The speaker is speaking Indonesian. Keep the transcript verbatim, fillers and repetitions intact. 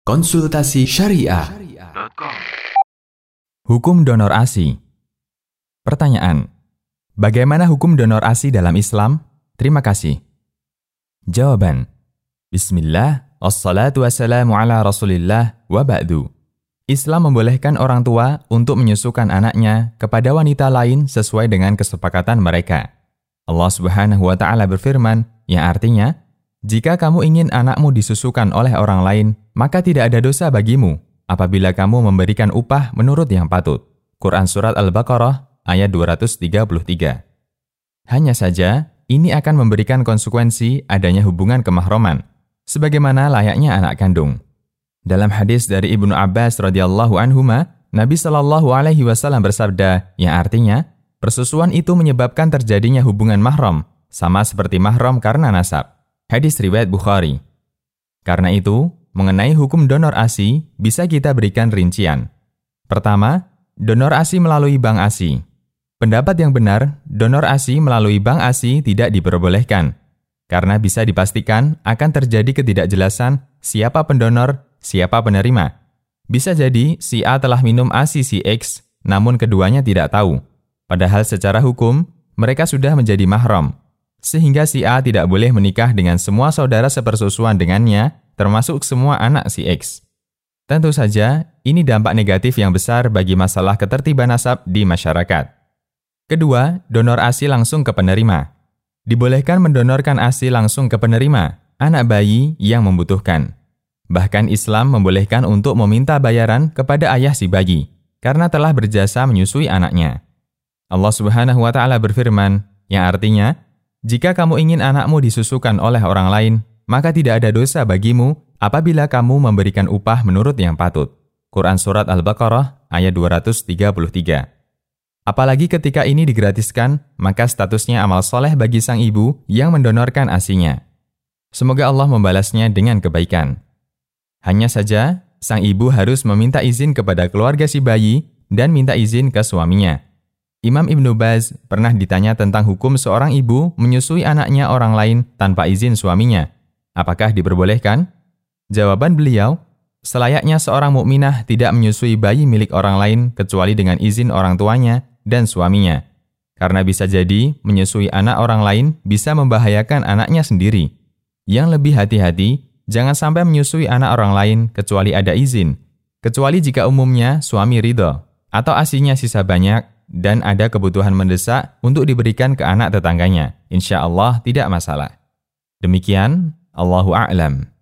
Konsultasi Syariah. Hukum donor A S I. Pertanyaan: bagaimana hukum donor A S I dalam Islam? Terima kasih. Jawaban: Bismillah, wassalatu wassalamu ala rasulillah, wa ba'du. Islam membolehkan orang tua untuk menyusukan anaknya kepada wanita lain sesuai dengan kesepakatan mereka. Allah Subhanahu wa Ta'ala berfirman, yang artinya, jika kamu ingin anakmu disusukan oleh orang lain, maka tidak ada dosa bagimu apabila kamu memberikan upah menurut yang patut. Quran Surat Al-Baqarah ayat dua ratus tiga puluh tiga. Hanya saja, ini akan memberikan konsekuensi adanya hubungan kemahroman, sebagaimana layaknya anak kandung. Dalam hadis dari Ibnu Abbas radhiyallahu anhuma, Nabi Shallallahu alaihi wasallam bersabda, yang artinya, persusuan itu menyebabkan terjadinya hubungan mahram, sama seperti mahram karena nasab. Hadis riwayat Bukhari. Karena itu, mengenai hukum donor A S I, bisa kita berikan rincian. Pertama, donor A S I melalui bank A S I. Pendapat yang benar, donor A S I melalui bank A S I tidak diperbolehkan, karena bisa dipastikan akan terjadi ketidakjelasan siapa pendonor, siapa penerima. Bisa jadi si A telah minum A S I si X, namun keduanya tidak tahu. Padahal secara hukum, mereka sudah menjadi mahram, sehingga si A tidak boleh menikah dengan semua saudara sepersusuan dengannya, termasuk semua anak si X. Tentu saja, ini dampak negatif yang besar bagi masalah ketertiban nasab di masyarakat. Kedua, donor A S I langsung ke penerima. Dibolehkan mendonorkan A S I langsung ke penerima, anak bayi yang membutuhkan. Bahkan Islam membolehkan untuk meminta bayaran kepada ayah si bayi, karena telah berjasa menyusui anaknya. Allah Subhanahu wa Ta'ala berfirman, yang artinya, jika kamu ingin anakmu disusukan oleh orang lain, maka tidak ada dosa bagimu apabila kamu memberikan upah menurut yang patut. Quran Surat Al-Baqarah ayat dua ratus tiga puluh tiga. Apalagi ketika ini digratiskan, maka statusnya amal soleh bagi sang ibu yang mendonorkan A S I-nya. Semoga Allah membalasnya dengan kebaikan. Hanya saja, sang ibu harus meminta izin kepada keluarga si bayi dan minta izin ke suaminya. Imam Ibnu Baz pernah ditanya tentang hukum seorang ibu menyusui anaknya orang lain tanpa izin suaminya. Apakah diperbolehkan? Jawaban beliau, selayaknya seorang mukminah tidak menyusui bayi milik orang lain kecuali dengan izin orang tuanya dan suaminya. Karena bisa jadi menyusui anak orang lain bisa membahayakan anaknya sendiri. Yang lebih hati-hati, jangan sampai menyusui anak orang lain kecuali ada izin, kecuali jika umumnya suami ridho, atau A S I-nya sisa banyak, dan ada kebutuhan mendesak untuk diberikan ke anak tetangganya. Insya Allah tidak masalah. Demikian, Allahu a'lam.